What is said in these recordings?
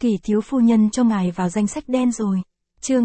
Kỳ thiếu phu nhân cho ngài vào danh sách đen rồi. Chương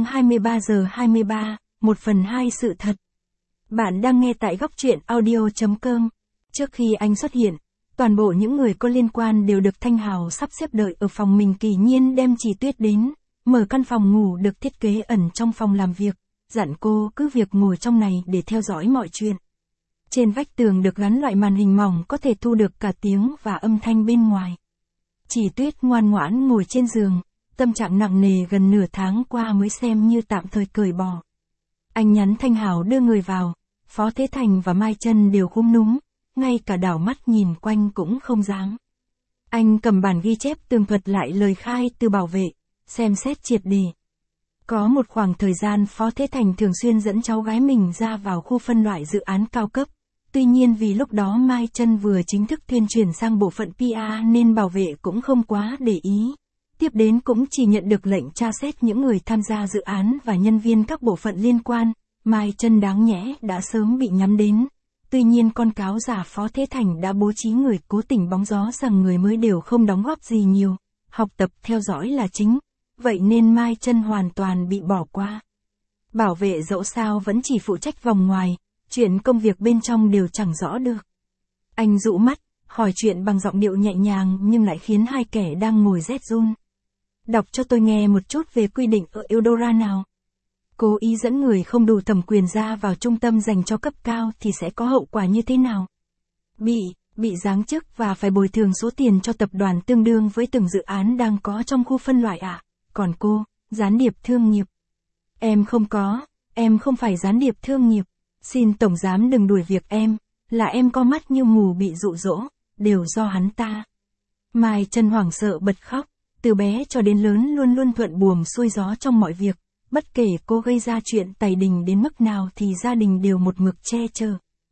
23:23, 1/2 sự thật. Bạn đang nghe tại góc truyện audio.com. Trước khi anh xuất hiện, toàn bộ những người có liên quan đều được Thanh Hào sắp xếp đợi ở phòng mình. Kỳ nhiên đem Chỉ Tuyết đến, mở căn phòng ngủ được thiết kế ẩn trong phòng làm việc, dặn cô cứ việc ngồi trong này để theo dõi mọi chuyện. Trên vách tường được gắn loại màn hình mỏng có thể thu được cả tiếng và âm thanh bên ngoài. Chỉ Tuyết ngoan ngoãn ngồi trên giường, tâm trạng nặng nề gần nửa tháng qua mới xem như tạm thời cởi bỏ. Anh nhắn Thanh Hào đưa người vào, Phó Thế Thành và Mai Chân đều khúm núm, ngay cả đảo mắt nhìn quanh cũng không dám. Anh cầm bản ghi chép tường thuật lại lời khai từ bảo vệ, xem xét triệt để. Có một khoảng thời gian Phó Thế Thành thường xuyên dẫn cháu gái mình ra vào khu phân loại dự án cao cấp. Tuy nhiên vì lúc đó Mai Chân vừa chính thức tuyên truyền sang bộ phận PR nên bảo vệ cũng không quá để ý. Tiếp đến cũng chỉ nhận được lệnh tra xét những người tham gia dự án và nhân viên các bộ phận liên quan. Mai Chân đáng nhẽ đã sớm bị nhắm đến. Tuy nhiên con cáo giả Phó Thế Thành đã bố trí người cố tình bóng gió rằng người mới đều không đóng góp gì nhiều, học tập theo dõi là chính. Vậy nên Mai Chân hoàn toàn bị bỏ qua. Bảo vệ dẫu sao vẫn chỉ phụ trách vòng ngoài, chuyện công việc bên trong đều chẳng rõ được. Anh dụ mắt, hỏi chuyện bằng giọng điệu nhẹ nhàng nhưng lại khiến hai kẻ đang ngồi rét run. Đọc cho tôi nghe một chút về quy định ở Eudora nào. Cố ý dẫn người không đủ thẩm quyền ra vào trung tâm dành cho cấp cao thì sẽ có hậu quả như thế nào? Bị giáng chức và phải bồi thường số tiền cho tập đoàn tương đương với từng dự án đang có trong khu phân loại ạ. Còn cô, gián điệp thương nghiệp. Em không phải gián điệp thương nghiệp. Xin tổng giám đừng đuổi việc em, là em có mắt như mù bị dụ dỗ, đều do hắn ta. Mai Chân hoảng sợ bật khóc, từ bé cho đến lớn luôn luôn thuận buồm xuôi gió trong mọi việc, bất kể cô gây ra chuyện tày đình đến mức nào thì gia đình đều một mực che chở.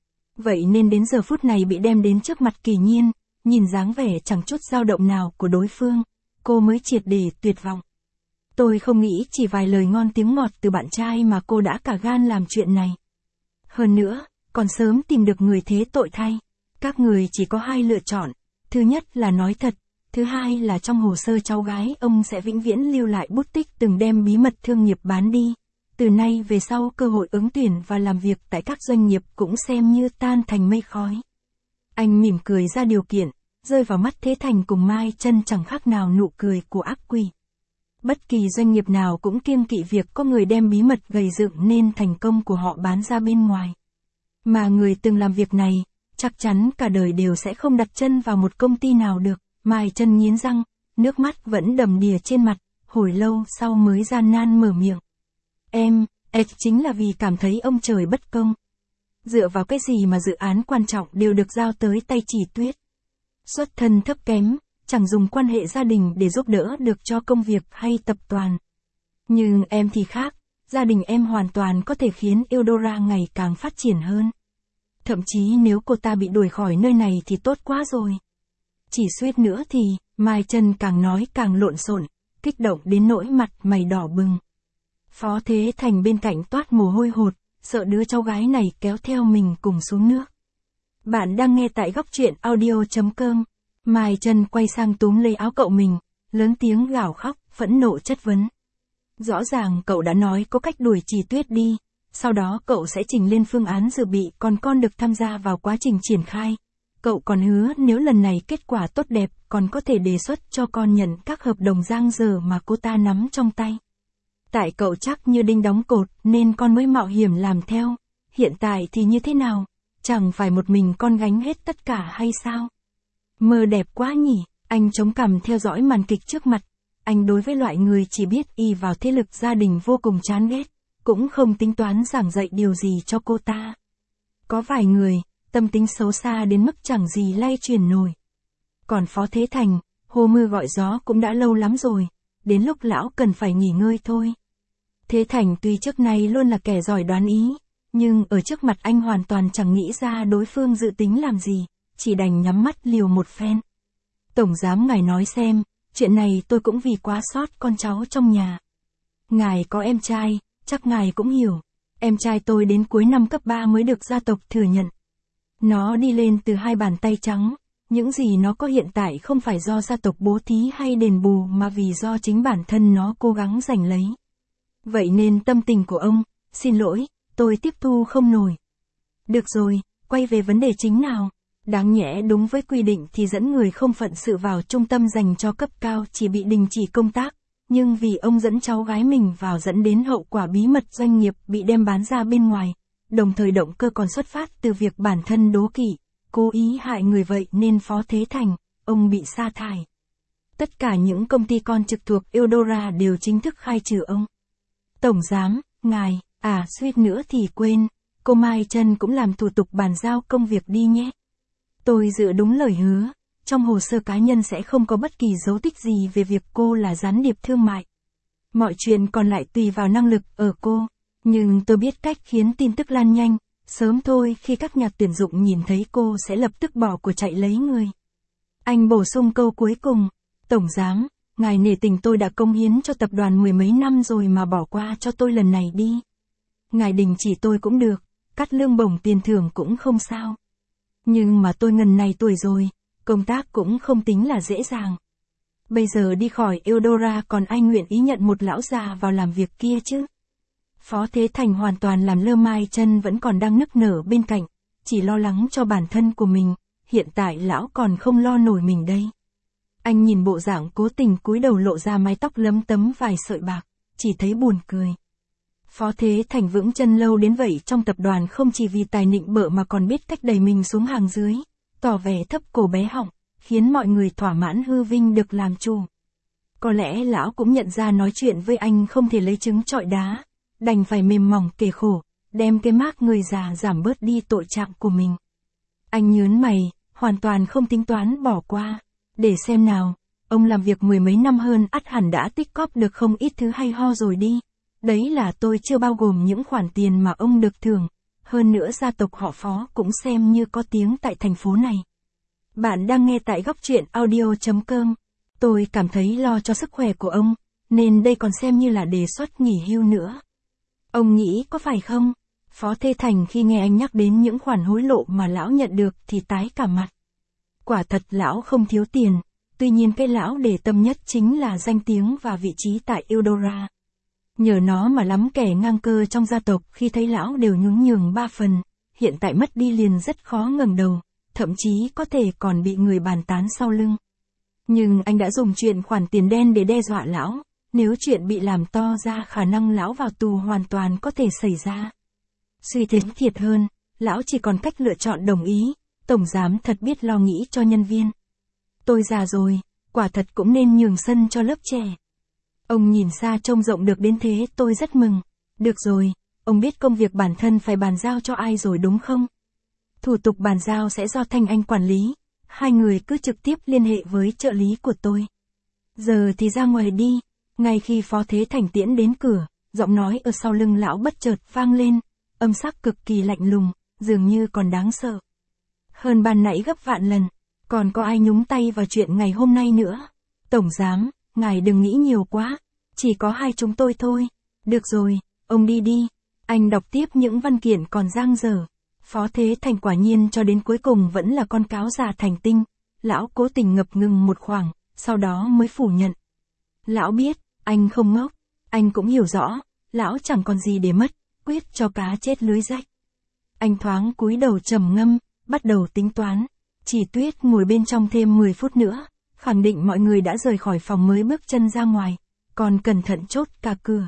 Vậy nên đến giờ phút này bị đem đến trước mặt Kỳ Nhiên, nhìn dáng vẻ chẳng chút dao động nào của đối phương, cô mới triệt để tuyệt vọng. Tôi không nghĩ chỉ vài lời ngon tiếng ngọt từ bạn trai mà cô đã cả gan làm chuyện này. Hơn nữa, còn sớm tìm được người thế tội thay. Các người chỉ có hai lựa chọn. Thứ nhất là nói thật. Thứ hai là trong hồ sơ cháu gái ông sẽ vĩnh viễn lưu lại bút tích từng đem bí mật thương nghiệp bán đi. Từ nay về sau cơ hội ứng tuyển và làm việc tại các doanh nghiệp cũng xem như tan thành mây khói. Anh mỉm cười ra điều kiện, rơi vào mắt Thế Thành cùng Mai Chân chẳng khác nào nụ cười của ác quỷ. Bất kỳ doanh nghiệp nào cũng kiêng kỵ việc có người đem bí mật gầy dựng nên thành công của họ bán ra bên ngoài. Mà người từng làm việc này, chắc chắn cả đời đều sẽ không đặt chân vào một công ty nào được. Mai Chân nghiến răng, nước mắt vẫn đầm đìa trên mặt, hồi lâu sau mới gian nan mở miệng. Em chính là vì cảm thấy ông trời bất công. Dựa vào cái gì mà dự án quan trọng đều được giao tới tay Chỉ Tuyết. Xuất thân thấp kém, chẳng dùng quan hệ gia đình để giúp đỡ được cho công việc hay tập đoàn. Nhưng em thì khác, gia đình em hoàn toàn có thể khiến Eudora ngày càng phát triển hơn. Thậm chí nếu cô ta bị đuổi khỏi nơi này thì tốt quá rồi. Chỉ suýt nữa thì, Mai Chân càng nói càng lộn xộn, kích động đến nỗi mặt mày đỏ bừng. Phó Thế Thành bên cạnh toát mồ hôi hột, sợ đứa cháu gái này kéo theo mình cùng xuống nước. Bạn đang nghe tại góc truyện audio.com. Mai Chân quay sang túm lấy áo cậu mình, lớn tiếng gào khóc, phẫn nộ chất vấn. Rõ ràng cậu đã nói có cách đuổi Chỉ Tuyết đi, sau đó cậu sẽ trình lên phương án dự bị còn con được tham gia vào quá trình triển khai. Cậu còn hứa nếu lần này kết quả tốt đẹp còn có thể đề xuất cho con nhận các hợp đồng dang dở mà cô ta nắm trong tay. Tại cậu chắc như đinh đóng cột nên con mới mạo hiểm làm theo. Hiện tại thì như thế nào? Chẳng phải một mình con gánh hết tất cả hay sao? Mơ đẹp quá nhỉ, anh chống cằm theo dõi màn kịch trước mặt. Anh đối với loại người chỉ biết y vào thế lực gia đình vô cùng chán ghét, cũng không tính toán giảng dạy điều gì cho cô ta. Có vài người, tâm tính xấu xa đến mức chẳng gì lay truyền nổi. Còn Phó Thế Thành, hô mưa gọi gió cũng đã lâu lắm rồi, đến lúc lão cần phải nghỉ ngơi thôi. Thế Thành tuy trước nay luôn là kẻ giỏi đoán ý, nhưng ở trước mặt anh hoàn toàn chẳng nghĩ ra đối phương dự tính làm gì, chỉ đành nhắm mắt liều một phen. Tổng giám ngài nói xem, chuyện này tôi cũng vì quá sót con cháu trong nhà. Ngài có em trai, chắc ngài cũng hiểu. Em trai tôi đến cuối năm cấp 3 mới được gia tộc thừa nhận. Nó đi lên từ hai bàn tay trắng, những gì nó có hiện tại không phải do gia tộc bố thí hay đền bù mà vì do chính bản thân nó cố gắng giành lấy. Vậy nên tâm tình của ông, xin lỗi, tôi tiếp thu không nổi. Được rồi, quay về vấn đề chính nào. Đáng nhẽ đúng với quy định thì dẫn người không phận sự vào trung tâm dành cho cấp cao chỉ bị đình chỉ công tác, nhưng vì ông dẫn cháu gái mình vào dẫn đến hậu quả bí mật doanh nghiệp bị đem bán ra bên ngoài, đồng thời động cơ còn xuất phát từ việc bản thân đố kỵ, cố ý hại người vậy nên Phó Thế Thành, ông bị sa thải. Tất cả những công ty con trực thuộc Eudora đều chính thức khai trừ ông. Tổng giám, ngài, suýt nữa thì quên, cô Mai Trân cũng làm thủ tục bàn giao công việc đi nhé. Tôi giữ đúng lời hứa, trong hồ sơ cá nhân sẽ không có bất kỳ dấu tích gì về việc cô là gián điệp thương mại. Mọi chuyện còn lại tùy vào năng lực ở cô, nhưng tôi biết cách khiến tin tức lan nhanh, sớm thôi khi các nhà tuyển dụng nhìn thấy cô sẽ lập tức bỏ cuộc chạy lấy người. Anh bổ sung câu cuối cùng, Tổng giám, ngài nể tình tôi đã cống hiến cho tập đoàn mười mấy năm rồi mà bỏ qua cho tôi lần này đi. Ngài đình chỉ tôi cũng được, cắt lương bổng tiền thưởng cũng không sao. Nhưng mà tôi ngần này tuổi rồi, công tác cũng không tính là dễ dàng. Bây giờ đi khỏi Eudora còn ai nguyện ý nhận một lão già vào làm việc kia chứ? Phó Thế Thành hoàn toàn làm lơ Mai Trân vẫn còn đang nức nở bên cạnh, chỉ lo lắng cho bản thân của mình, hiện tại lão còn không lo nổi mình đây. Anh nhìn bộ dạng cố tình cúi đầu lộ ra mái tóc lấm tấm vài sợi bạc, chỉ thấy buồn cười. Phó Thế Thành vững chân lâu đến vậy trong tập đoàn không chỉ vì tài nịnh bợ mà còn biết cách đẩy mình xuống hàng dưới, tỏ vẻ thấp cổ bé họng, khiến mọi người thỏa mãn hư vinh được làm chủ. Có lẽ lão cũng nhận ra nói chuyện với anh không thể lấy trứng trọi đá, đành phải mềm mỏng kể khổ, đem cái mác người già giảm bớt đi tội trạng của mình. Anh nhớn mày, hoàn toàn không tính toán bỏ qua. Để xem nào, ông làm việc mười mấy năm hơn ắt hẳn đã tích cóp được không ít thứ hay ho rồi đi. Đấy là tôi chưa bao gồm những khoản tiền mà ông được thưởng, hơn nữa gia tộc họ Phó cũng xem như có tiếng tại thành phố này. Bạn đang nghe tại góc truyện audio.com. Tôi cảm thấy lo cho sức khỏe của ông, nên đây còn xem như là đề xuất nghỉ hưu nữa. Ông nghĩ có phải không? Phó Thế Thành khi nghe anh nhắc đến những khoản hối lộ mà lão nhận được thì tái cả mặt. Quả thật lão không thiếu tiền, tuy nhiên cái lão để tâm nhất chính là danh tiếng và vị trí tại Eudora. Nhờ nó mà lắm kẻ ngang cơ trong gia tộc khi thấy lão đều nhún nhường ba phần, hiện tại mất đi liền rất khó ngẩng đầu, thậm chí có thể còn bị người bàn tán sau lưng. Nhưng anh đã dùng chuyện khoản tiền đen để đe dọa lão, nếu chuyện bị làm to ra khả năng lão vào tù hoàn toàn có thể xảy ra. Suy tính thiệt hơn, lão chỉ còn cách lựa chọn đồng ý, tổng giám thật biết lo nghĩ cho nhân viên. Tôi già rồi, quả thật cũng nên nhường sân cho lớp trẻ. Ông nhìn xa trông rộng được đến thế tôi rất mừng. Được rồi, ông biết công việc bản thân phải bàn giao cho ai rồi đúng không? Thủ tục bàn giao sẽ do Thanh Anh quản lý, hai người cứ trực tiếp liên hệ với trợ lý của tôi. Giờ thì ra ngoài đi. Ngay khi Phó Thế Thành tiễn đến cửa, giọng nói ở sau lưng lão bất chợt vang lên, âm sắc cực kỳ lạnh lùng, dường như còn đáng sợ. Hơn ban nãy gấp vạn lần, còn có ai nhúng tay vào chuyện ngày hôm nay nữa? Tổng giám, ngài đừng nghĩ nhiều quá, chỉ có hai chúng tôi thôi. Được rồi, ông đi đi. Anh đọc tiếp những văn kiện còn dang dở. Phó Thế Thành quả nhiên cho đến cuối cùng vẫn là con cáo già thành tinh. Lão cố tình ngập ngừng một khoảng, sau đó mới phủ nhận. Lão biết, anh không ngốc, anh cũng hiểu rõ, lão chẳng còn gì để mất, quyết cho cá chết lưới rách. Anh thoáng cúi đầu trầm ngâm, bắt đầu tính toán. Chỉ Tuyết ngồi bên trong thêm 10 phút nữa, khẳng định mọi người đã rời khỏi phòng mới bước chân ra ngoài, còn cẩn thận chốt cả cửa.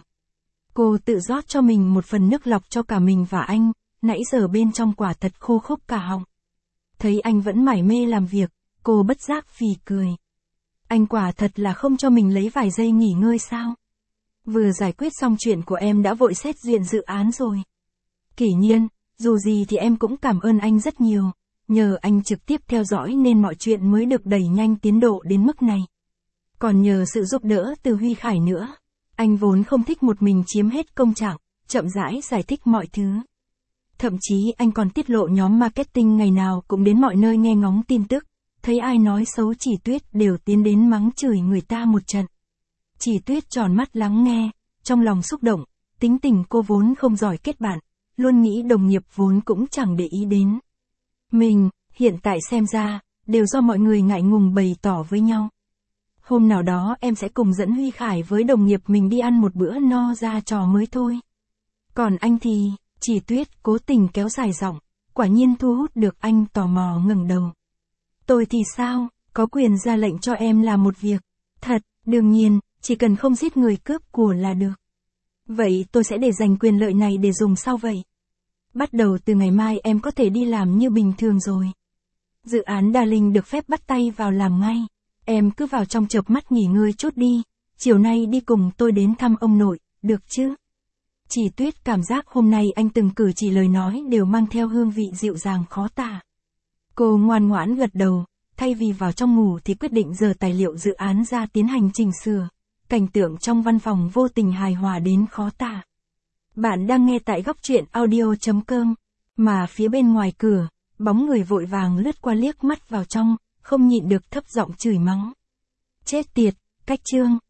Cô tự rót cho mình một phần nước lọc cho cả mình và anh, nãy giờ bên trong quả thật khô khốc cả họng. Thấy anh vẫn mải mê làm việc, cô bất giác phì cười. Anh quả thật là không cho mình lấy vài giây nghỉ ngơi sao? Vừa giải quyết xong chuyện của em đã vội xét duyệt dự án rồi. Kỷ Nhiên, dù gì thì em cũng cảm ơn anh rất nhiều. Nhờ anh trực tiếp theo dõi nên mọi chuyện mới được đẩy nhanh tiến độ đến mức này. Còn nhờ sự giúp đỡ từ Huy Khải nữa. Anh vốn không thích một mình chiếm hết công trạng, chậm rãi giải thích mọi thứ. Thậm chí anh còn tiết lộ nhóm marketing ngày nào cũng đến mọi nơi nghe ngóng tin tức. Thấy ai nói xấu Chỉ Tuyết đều tiến đến mắng chửi người ta một trận. Chỉ Tuyết tròn mắt lắng nghe, trong lòng xúc động, tính tình cô vốn không giỏi kết bạn, luôn nghĩ đồng nghiệp vốn cũng chẳng để ý đến. Mình, hiện tại xem ra, đều do mọi người ngại ngùng bày tỏ với nhau. Hôm nào đó em sẽ cùng dẫn Huy Khải với đồng nghiệp mình đi ăn một bữa no ra trò mới thôi. Còn anh thì, Chỉ Tuyết cố tình kéo dài giọng, quả nhiên thu hút được anh tò mò ngẩng đầu. Tôi thì sao, có quyền ra lệnh cho em làm một việc. Thật, đương nhiên, chỉ cần không giết người cướp của là được. Vậy tôi sẽ để dành quyền lợi này để dùng sau vậy. Bắt đầu từ ngày mai em có thể đi làm như bình thường rồi. Dự án Đa Linh được phép bắt tay vào làm ngay. Em cứ vào trong chợp mắt nghỉ ngơi chút đi, chiều nay đi cùng tôi đến thăm ông nội, được chứ? Chỉ Tuyết cảm giác hôm nay anh từng cử chỉ lời nói đều mang theo hương vị dịu dàng khó tả. Cô ngoan ngoãn gật đầu, thay vì vào trong ngủ thì quyết định dở tài liệu dự án ra tiến hành chỉnh sửa. Cảnh tượng trong văn phòng vô tình hài hòa đến khó tả. Bạn đang nghe tại góc truyện audio.com, mà phía bên ngoài cửa, bóng người vội vàng lướt qua liếc mắt vào trong, không nhịn được thấp giọng chửi mắng. Chết tiệt, Cách Trương,